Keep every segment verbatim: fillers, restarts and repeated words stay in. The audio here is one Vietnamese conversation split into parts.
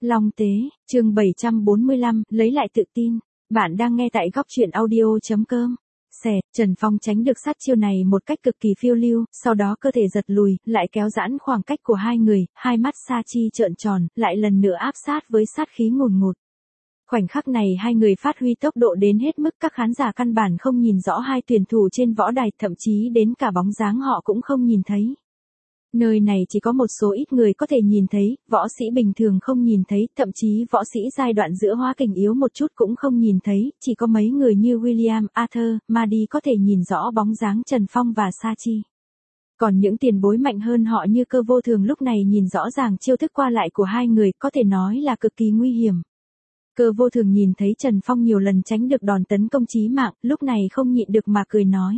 Long Tế, chương bảy trăm bốn mươi lăm, lấy lại tự tin. Bạn đang nghe tại góc truyện audio chấm com. Xẹt, Trần Phong tránh được sát chiêu này một cách cực kỳ phiêu lưu, sau đó cơ thể giật lùi, lại kéo giãn khoảng cách của hai người, hai mắt Sa Chi trợn tròn, lại lần nữa áp sát với sát khí ngùn ngụt. Khoảnh khắc này hai người phát huy tốc độ đến hết mức các khán giả căn bản không nhìn rõ hai tuyển thủ trên võ đài, thậm chí đến cả bóng dáng họ cũng không nhìn thấy. Nơi này chỉ có một số ít người có thể nhìn thấy, võ sĩ bình thường không nhìn thấy, thậm chí võ sĩ giai đoạn giữa hóa kình yếu một chút cũng không nhìn thấy, chỉ có mấy người như William, Arthur, Maddy có thể nhìn rõ bóng dáng Trần Phong và Sa Chi. Còn những tiền bối mạnh hơn họ như Cơ Vô Thường lúc này nhìn rõ ràng chiêu thức qua lại của hai người, có thể nói là cực kỳ nguy hiểm. Cơ Vô Thường nhìn thấy Trần Phong nhiều lần tránh được đòn tấn công chí mạng, lúc này không nhịn được mà cười nói.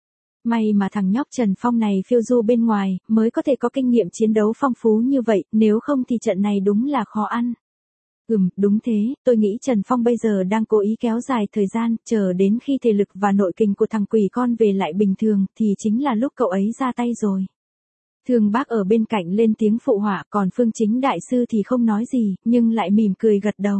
May mà thằng nhóc Trần Phong này phiêu du bên ngoài, mới có thể có kinh nghiệm chiến đấu phong phú như vậy, nếu không thì trận này đúng là khó ăn. Ừm, đúng thế, tôi nghĩ Trần Phong bây giờ đang cố ý kéo dài thời gian, chờ đến khi thể lực và nội kình của thằng quỷ con về lại bình thường, thì chính là lúc cậu ấy ra tay rồi. Thương Bác ở bên cạnh lên tiếng phụ họa, còn Phương Chính Đại Sư thì không nói gì, nhưng lại mỉm cười gật đầu.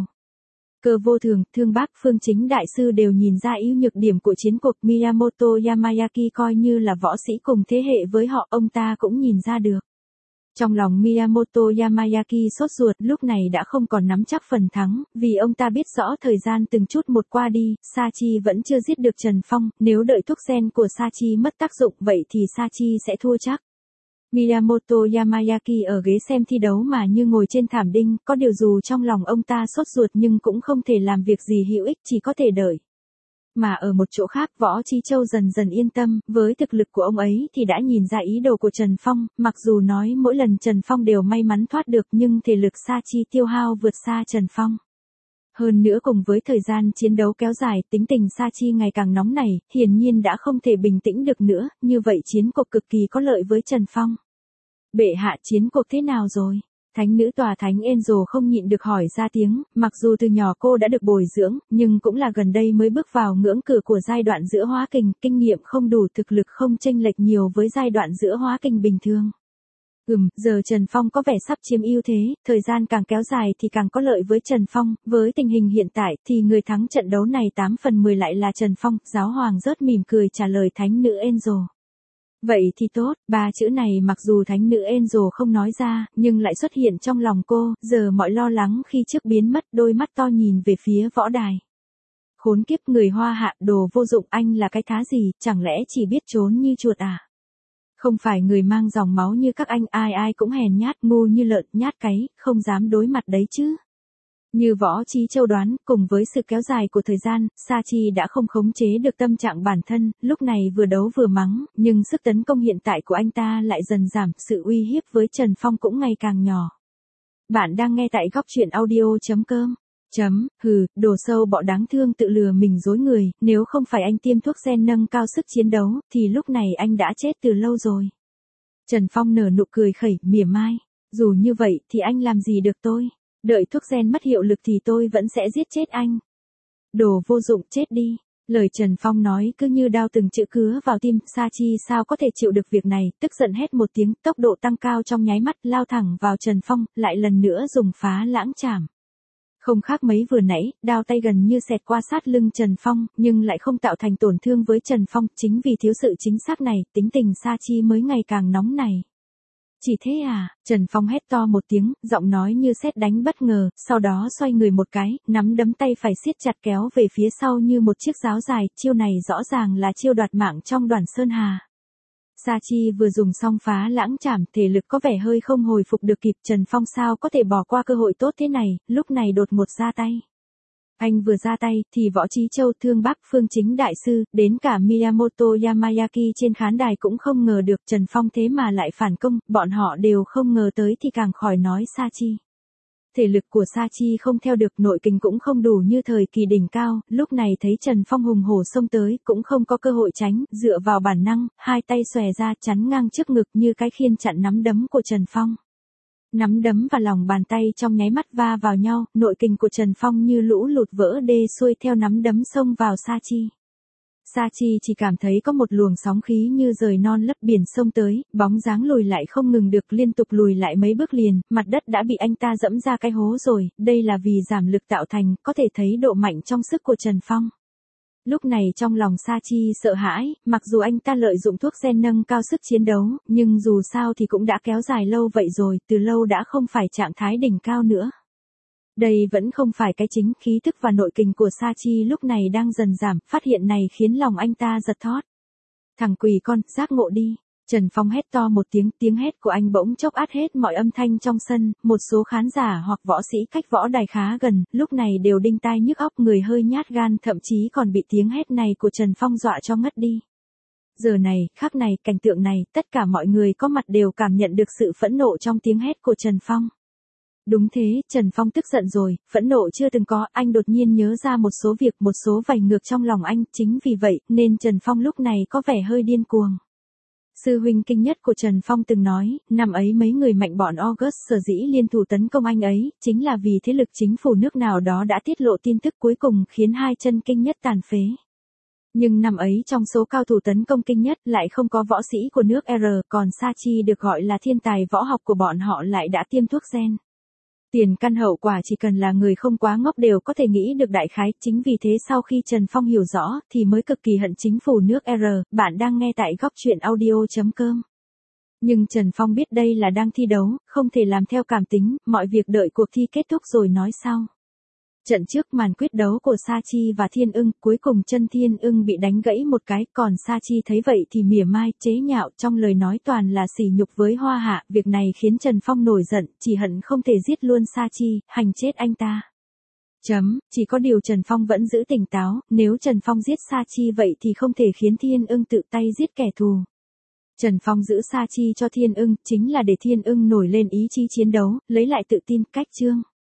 Cơ Vô Thường, Thương Bác, Phương Chính Đại Sư đều nhìn ra ưu nhược điểm của chiến cuộc. Miyamoto Yamayaki coi như là võ sĩ cùng thế hệ với họ, ông ta cũng nhìn ra được. Trong lòng Miyamoto Yamayaki sốt ruột, lúc này đã không còn nắm chắc phần thắng, vì ông ta biết rõ thời gian từng chút một qua đi, Sa Chi vẫn chưa giết được Trần Phong, nếu đợi thuốc gen của Sa Chi mất tác dụng vậy thì Sa Chi sẽ thua chắc. Miyamoto Yamayaki ở ghế xem thi đấu mà như ngồi trên thảm đinh, có điều dù trong lòng ông ta sốt ruột nhưng cũng không thể làm việc gì hữu ích, chỉ có thể đợi. Mà ở một chỗ khác, Võ Chí Châu dần dần yên tâm, với thực lực của ông ấy thì đã nhìn ra ý đồ của Trần Phong, mặc dù nói mỗi lần Trần Phong đều may mắn thoát được nhưng thể lực Sa Chi tiêu hao vượt xa Trần Phong. Hơn nữa cùng với thời gian chiến đấu kéo dài, tính tình Sa Chi ngày càng nóng nảy, hiển nhiên đã không thể bình tĩnh được nữa, như vậy chiến cuộc cực kỳ có lợi với Trần Phong. Bệ hạ, chiến cuộc thế nào rồi? Thánh nữ tòa thánh Angel không nhịn được hỏi ra tiếng, mặc dù từ nhỏ cô đã được bồi dưỡng, nhưng cũng là gần đây mới bước vào ngưỡng cửa của giai đoạn giữa hóa kình, kinh nghiệm không đủ, thực lực không chênh lệch nhiều với giai đoạn giữa hóa kình bình thường. Ừm, giờ Trần Phong có vẻ sắp chiếm ưu thế, thời gian càng kéo dài thì càng có lợi với Trần Phong, với tình hình hiện tại thì người thắng trận đấu này tám phần mười lại là Trần Phong, giáo hoàng rớt mỉm cười trả lời thánh nữ Angel. Vậy thì tốt, ba chữ này mặc dù thánh nữ Angel không nói ra, nhưng lại xuất hiện trong lòng cô, giờ mọi lo lắng khi trước biến mất, đôi mắt to nhìn về phía võ đài. Khốn kiếp, người Hoa Hạ, đồ vô dụng, anh là cái thá gì, chẳng lẽ chỉ biết trốn như chuột à? Không phải người mang dòng máu như các anh, ai ai cũng hèn nhát, ngu như lợn, nhát cái, không dám đối mặt đấy chứ. Như Võ Chí Châu đoán, cùng với sự kéo dài của thời gian, Sa Chi đã không khống chế được tâm trạng bản thân, lúc này vừa đấu vừa mắng, nhưng sức tấn công hiện tại của anh ta lại dần giảm, sự uy hiếp với Trần Phong cũng ngày càng nhỏ. Bạn đang nghe tại góc truyện audio chấm com. Chấm, hừ, đồ sâu bọ đáng thương tự lừa mình dối người, nếu không phải anh tiêm thuốc gen nâng cao sức chiến đấu, thì lúc này anh đã chết từ lâu rồi. Trần Phong nở nụ cười khẩy, mỉa mai, dù như vậy thì anh làm gì được tôi? Đợi thuốc gen mất hiệu lực thì tôi vẫn sẽ giết chết anh. Đồ vô dụng, chết đi. Lời Trần Phong nói cứ như đao từng chữ cứa vào tim, Sa Chi sao có thể chịu được việc này, tức giận hét một tiếng, tốc độ tăng cao trong nháy mắt, lao thẳng vào Trần Phong, lại lần nữa dùng phá lãng chảm. Không khác mấy vừa nãy, đao tay gần như xẹt qua sát lưng Trần Phong, nhưng lại không tạo thành tổn thương với Trần Phong, chính vì thiếu sự chính xác này, tính tình Sa Chi mới ngày càng nóng này. Chỉ thế à? Trần Phong hét to một tiếng, giọng nói như sét đánh bất ngờ, sau đó xoay người một cái, nắm đấm tay phải siết chặt kéo về phía sau như một chiếc giáo dài, chiêu này rõ ràng là chiêu đoạt mạng trong Đoàn Sơn Hà. Sa Chi vừa dùng xong phá lãng chảm, thể lực có vẻ hơi không hồi phục được kịp, Trần Phong sao có thể bỏ qua cơ hội tốt thế này, lúc này đột ngột ra tay. Anh vừa ra tay, thì Võ Chí Châu, Thương Bác, Phương Chính Đại Sư, đến cả Miyamoto Yamayaki trên khán đài cũng không ngờ được Trần Phong thế mà lại phản công, bọn họ đều không ngờ tới thì càng khỏi nói Sa Chi. Thể lực của Sa Chi không theo được, nội kình cũng không đủ như thời kỳ đỉnh cao, lúc này thấy Trần Phong hùng hổ xông tới, cũng không có cơ hội tránh, dựa vào bản năng, hai tay xòe ra chắn ngang trước ngực như cái khiên chặn nắm đấm của Trần Phong. Nắm đấm và lòng bàn tay trong nháy mắt va vào nhau, nội kình của Trần Phong như lũ lụt vỡ đê xuôi theo nắm đấm xông vào Sa Chi. Sa Chi chỉ cảm thấy có một luồng sóng khí như rời non lấp biển xông tới, bóng dáng lùi lại không ngừng được, liên tục lùi lại mấy bước liền, mặt đất đã bị anh ta dẫm ra cái hố rồi, đây là vì giảm lực tạo thành, có thể thấy độ mạnh trong sức của Trần Phong. Lúc này trong lòng Sa Chi sợ hãi, mặc dù anh ta lợi dụng thuốc gen nâng cao sức chiến đấu, nhưng dù sao thì cũng đã kéo dài lâu vậy rồi, từ lâu đã không phải trạng thái đỉnh cao nữa. Đây vẫn không phải cái chính, khí thức và nội kình của Sa Chi lúc này đang dần giảm, phát hiện này khiến lòng anh ta giật thót. Thằng quỷ con, giác ngộ đi. Trần Phong hét to một tiếng, tiếng hét của anh bỗng chốc át hết mọi âm thanh trong sân, một số khán giả hoặc võ sĩ cách võ đài khá gần, lúc này đều đinh tai nhức óc, người hơi nhát gan, thậm chí còn bị tiếng hét này của Trần Phong dọa cho ngất đi. Giờ này, khắc này, cảnh tượng này, tất cả mọi người có mặt đều cảm nhận được sự phẫn nộ trong tiếng hét của Trần Phong. Đúng thế, Trần Phong tức giận rồi, phẫn nộ chưa từng có, anh đột nhiên nhớ ra một số việc, một số vảy ngược trong lòng anh, chính vì vậy, nên Trần Phong lúc này có vẻ hơi điên cuồng. Sư huynh kinh nhất của Trần Phong từng nói, năm ấy mấy người mạnh bọn August sở dĩ liên thủ tấn công anh ấy, chính là vì thế lực chính phủ nước nào đó đã tiết lộ tin tức cuối cùng khiến hai chân kinh nhất tàn phế. Nhưng năm ấy trong số cao thủ tấn công kinh nhất lại không có võ sĩ của nước R, còn Sa Chi được gọi là thiên tài võ học của bọn họ lại đã tiêm thuốc gen. Tiền căn hậu quả chỉ cần là người không quá ngốc đều có thể nghĩ được đại khái, chính vì thế sau khi Trần Phong hiểu rõ thì mới cực kỳ hận chính phủ nước R, bạn đang nghe tại góc truyện audio chấm com. Nhưng Trần Phong biết đây là đang thi đấu, không thể làm theo cảm tính, mọi việc đợi cuộc thi kết thúc rồi nói sau. Trận trước màn quyết đấu của Sa Chi và Thiên Ưng, cuối cùng chân Thiên Ưng bị đánh gãy một cái, còn Sa Chi thấy vậy thì mỉa mai, chế nhạo, trong lời nói toàn là sỉ nhục với Hoa Hạ, việc này khiến Trần Phong nổi giận, chỉ hận không thể giết luôn Sa Chi, hành chết anh ta. Chấm, chỉ có điều Trần Phong vẫn giữ tỉnh táo, nếu Trần Phong giết Sa Chi vậy thì không thể khiến Thiên Ưng tự tay giết kẻ thù. Trần Phong giữ Sa Chi cho Thiên Ưng, chính là để Thiên Ưng nổi lên ý chí chiến đấu, lấy lại tự tin, cách chương.